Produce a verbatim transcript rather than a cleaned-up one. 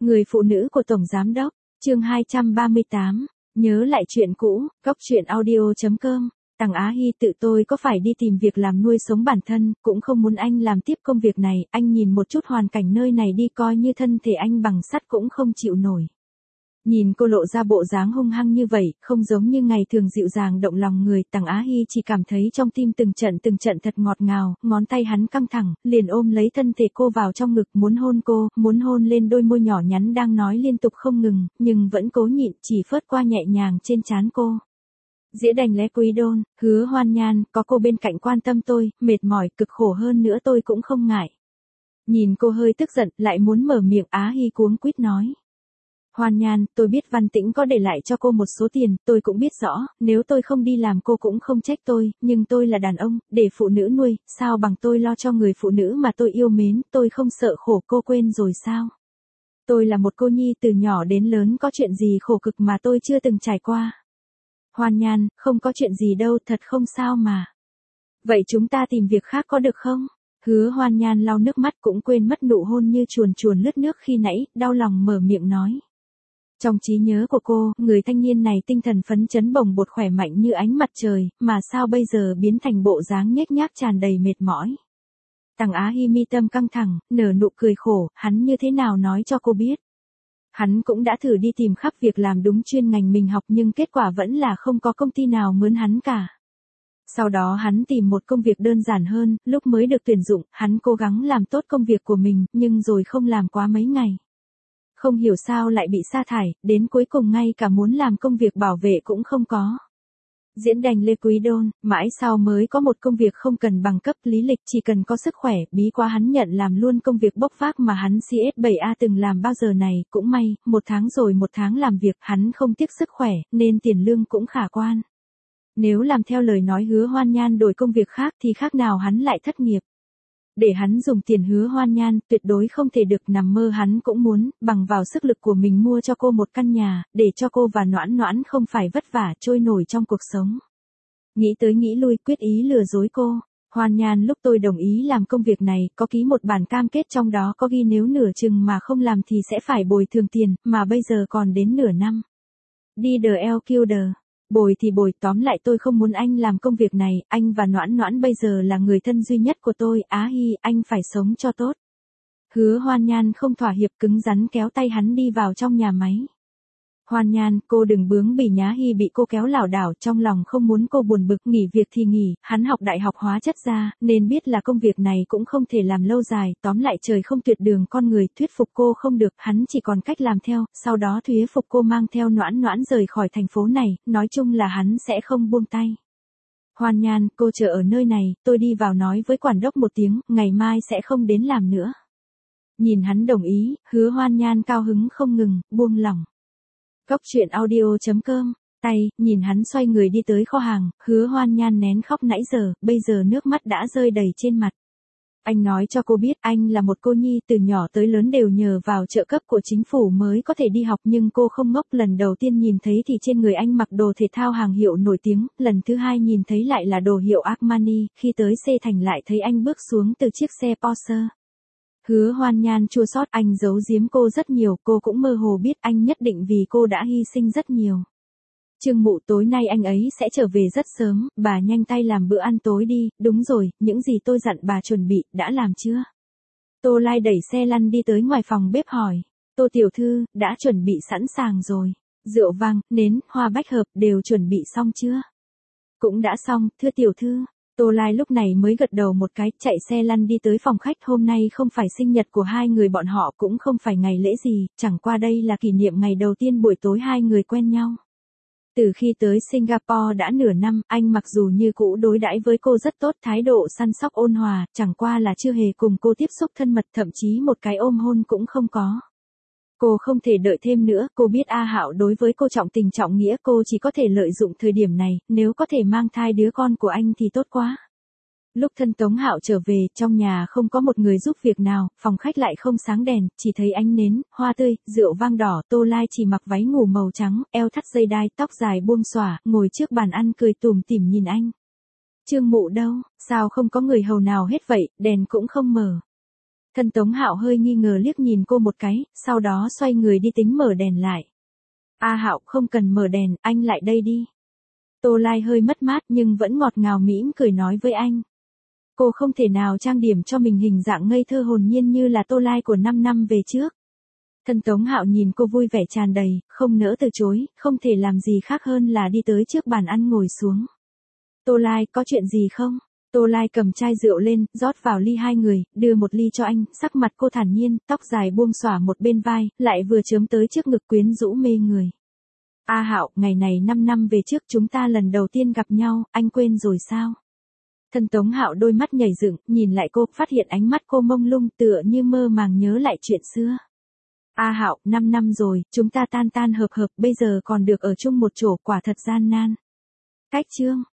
Người phụ nữ của Tổng Giám Đốc, chương hai trăm ba mươi tám, nhớ lại chuyện cũ, góc chuyện audio chấm com. Tằng Á Hy tự tôi có phải đi tìm việc làm nuôi sống bản thân, cũng không muốn anh làm tiếp công việc này, anh nhìn một chút hoàn cảnh nơi này đi, coi như thân thể anh bằng sắt cũng không chịu nổi. Nhìn cô lộ ra bộ dáng hung hăng như vậy, không giống như ngày thường dịu dàng động lòng người, Tằng Á Hy chỉ cảm thấy trong tim từng trận từng trận thật ngọt ngào, ngón tay hắn căng thẳng, liền ôm lấy thân thể cô vào trong ngực, muốn hôn cô, muốn hôn lên đôi môi nhỏ nhắn đang nói liên tục không ngừng, nhưng vẫn cố nhịn, chỉ phớt qua nhẹ nhàng trên trán cô. Dĩa đành lé quý đôn, Hứa Hoan Nhan, có cô bên cạnh quan tâm tôi, mệt mỏi, cực khổ hơn nữa tôi cũng không ngại. Nhìn cô hơi tức giận, lại muốn mở miệng, Á Hy cuống quýt nói. Hoan Nhan, tôi biết Văn Tĩnh có để lại cho cô một số tiền, tôi cũng biết rõ, nếu tôi không đi làm cô cũng không trách tôi, nhưng tôi là đàn ông, để phụ nữ nuôi, sao bằng tôi lo cho người phụ nữ mà tôi yêu mến, tôi không sợ khổ, cô quên rồi sao? Tôi là một cô nhi từ nhỏ đến lớn, có chuyện gì khổ cực mà tôi chưa từng trải qua. Hoan Nhan, không có chuyện gì đâu, thật không sao mà. Vậy chúng ta tìm việc khác có được không? Hứa Hoan Nhan lau nước mắt cũng quên mất nụ hôn như chuồn chuồn lướt nước khi nãy, đau lòng mở miệng nói. Trong trí nhớ của cô, người thanh niên này tinh thần phấn chấn bồng bột khỏe mạnh như ánh mặt trời, mà sao bây giờ biến thành bộ dáng nhếch nhác tràn đầy mệt mỏi. Tằng Á Hy mi tâm căng thẳng, nở nụ cười khổ, hắn như thế nào nói cho cô biết. Hắn cũng đã thử đi tìm khắp việc làm đúng chuyên ngành mình học nhưng kết quả vẫn là không có công ty nào mướn hắn cả. Sau đó hắn tìm một công việc đơn giản hơn, lúc mới được tuyển dụng, hắn cố gắng làm tốt công việc của mình, nhưng rồi không làm quá mấy ngày. Không hiểu sao lại bị sa thải, đến cuối cùng ngay cả muốn làm công việc bảo vệ cũng không có. Diễn đành lê quý đôn, mãi sau mới có một công việc không cần bằng cấp lý lịch, chỉ cần có sức khỏe, bí quá hắn nhận làm luôn công việc bốc vác mà hắn C S bảy A từng làm bao giờ này, cũng may, một tháng rồi một tháng làm việc, hắn không tiếc sức khỏe, nên tiền lương cũng khả quan. Nếu làm theo lời nói Hứa Hoan Nhan đổi công việc khác thì khác nào hắn lại thất nghiệp. Để hắn dùng tiền Hứa Hoan Nhan, tuyệt đối không thể được, nằm mơ hắn cũng muốn, bằng vào sức lực của mình mua cho cô một căn nhà, để cho cô và Noãn Noãn không phải vất vả trôi nổi trong cuộc sống. Nghĩ tới nghĩ lui, quyết ý lừa dối cô. Hoan Nhan, lúc tôi đồng ý làm công việc này, có ký một bản cam kết trong đó có ghi nếu nửa chừng mà không làm thì sẽ phải bồi thường tiền, mà bây giờ còn đến nửa năm. Đi đờ eo kêu đờ. Bồi thì bồi, tóm lại tôi không muốn anh làm công việc này, anh và Noãn Noãn bây giờ là người thân duy nhất của tôi, Á Hy, anh phải sống cho tốt. Hứa Hoan Nhan không thỏa hiệp, cứng rắn kéo tay hắn đi vào trong nhà máy. Hoan Nhan, cô đừng bướng bỉ, Nhá Hy bị cô kéo lảo đảo, trong lòng không muốn cô buồn bực, nghỉ việc thì nghỉ, hắn học đại học hóa chất ra, nên biết là công việc này cũng không thể làm lâu dài, tóm lại trời không tuyệt đường con người, thuyết phục cô không được, hắn chỉ còn cách làm theo, sau đó thuyết phục cô mang theo Noãn Noãn rời khỏi thành phố này, nói chung là hắn sẽ không buông tay. Hoan Nhan, cô chờ ở nơi này, tôi đi vào nói với quản đốc một tiếng, ngày mai sẽ không đến làm nữa. Nhìn hắn đồng ý, Hứa Hoan Nhan cao hứng không ngừng, buông lỏng. Góc chuyện audio chấm com, tay, nhìn hắn xoay người đi tới kho hàng, Hứa Hoan Nhan nén khóc nãy giờ, bây giờ nước mắt đã rơi đầy trên mặt. Anh nói cho cô biết anh là một cô nhi từ nhỏ tới lớn đều nhờ vào trợ cấp của chính phủ mới có thể đi học, nhưng cô không ngốc, lần đầu tiên nhìn thấy thì trên người anh mặc đồ thể thao hàng hiệu nổi tiếng, lần thứ hai nhìn thấy lại là đồ hiệu Armani, khi tới C Thành lại thấy anh bước xuống từ chiếc xe Porsche. Hứa Hoan Nhan chua xót, anh giấu giếm cô rất nhiều, cô cũng mơ hồ biết anh nhất định vì cô đã hy sinh rất nhiều. Trương Mụ, tối nay anh ấy sẽ trở về rất sớm, bà nhanh tay làm bữa ăn tối đi, đúng rồi, những gì tôi dặn bà chuẩn bị, đã làm chưa? Tô Lai đẩy xe lăn đi tới ngoài phòng bếp hỏi, Tô tiểu thư, đã chuẩn bị sẵn sàng rồi, rượu vang, nến, hoa bách hợp, đều chuẩn bị xong chưa? Cũng đã xong, thưa tiểu thư. Tô Lai lúc này mới gật đầu một cái, chạy xe lăn đi tới phòng khách, hôm nay không phải sinh nhật của hai người bọn họ, cũng không phải ngày lễ gì, chẳng qua đây là kỷ niệm ngày đầu tiên buổi tối hai người quen nhau. Từ khi tới Singapore đã nửa năm, anh mặc dù như cũ đối đãi với cô rất tốt, thái độ săn sóc ôn hòa, chẳng qua là chưa hề cùng cô tiếp xúc thân mật, thậm chí một cái ôm hôn cũng không có. Cô không thể đợi thêm nữa, cô biết A Hạo đối với cô trọng tình trọng nghĩa, cô chỉ có thể lợi dụng thời điểm này, nếu có thể mang thai đứa con của anh thì tốt quá. Lúc thân Tống Hạo trở về, trong nhà không có một người giúp việc nào, phòng khách lại không sáng đèn, chỉ thấy ánh nến, hoa tươi, rượu vang đỏ, Tô Lai chỉ mặc váy ngủ màu trắng, eo thắt dây đai, tóc dài buông xõa, ngồi trước bàn ăn cười tủm tỉm nhìn anh. Trương Mụ đâu, sao không có người hầu nào hết vậy, đèn cũng không mở. Thân Tống Hạo hơi nghi ngờ liếc nhìn cô một cái, sau đó xoay người đi tính mở đèn lại. A Hạo, không cần mở đèn, anh lại đây đi. Tô Lai hơi mất mát nhưng vẫn ngọt ngào mỉm cười nói với anh. Cô không thể nào trang điểm cho mình hình dạng ngây thơ hồn nhiên như là Tô Lai của năm năm về trước. Thân Tống Hạo nhìn cô vui vẻ tràn đầy, không nỡ từ chối, không thể làm gì khác hơn là đi tới trước bàn ăn ngồi xuống. Tô Lai, có chuyện gì không? Tô Lai cầm chai rượu lên, rót vào ly hai người, đưa một ly cho anh, sắc mặt cô thản nhiên, tóc dài buông xõa một bên vai, lại vừa chớm tới trước ngực quyến rũ mê người. A Hạo, ngày này năm năm về trước chúng ta lần đầu tiên gặp nhau, anh quên rồi sao? Thân Tống Hạo đôi mắt nhảy dựng, nhìn lại cô, phát hiện ánh mắt cô mông lung tựa như mơ màng nhớ lại chuyện xưa. A Hạo, năm năm rồi, chúng ta tan tan hợp hợp, bây giờ còn được ở chung một chỗ, quả thật gian nan. Cách chương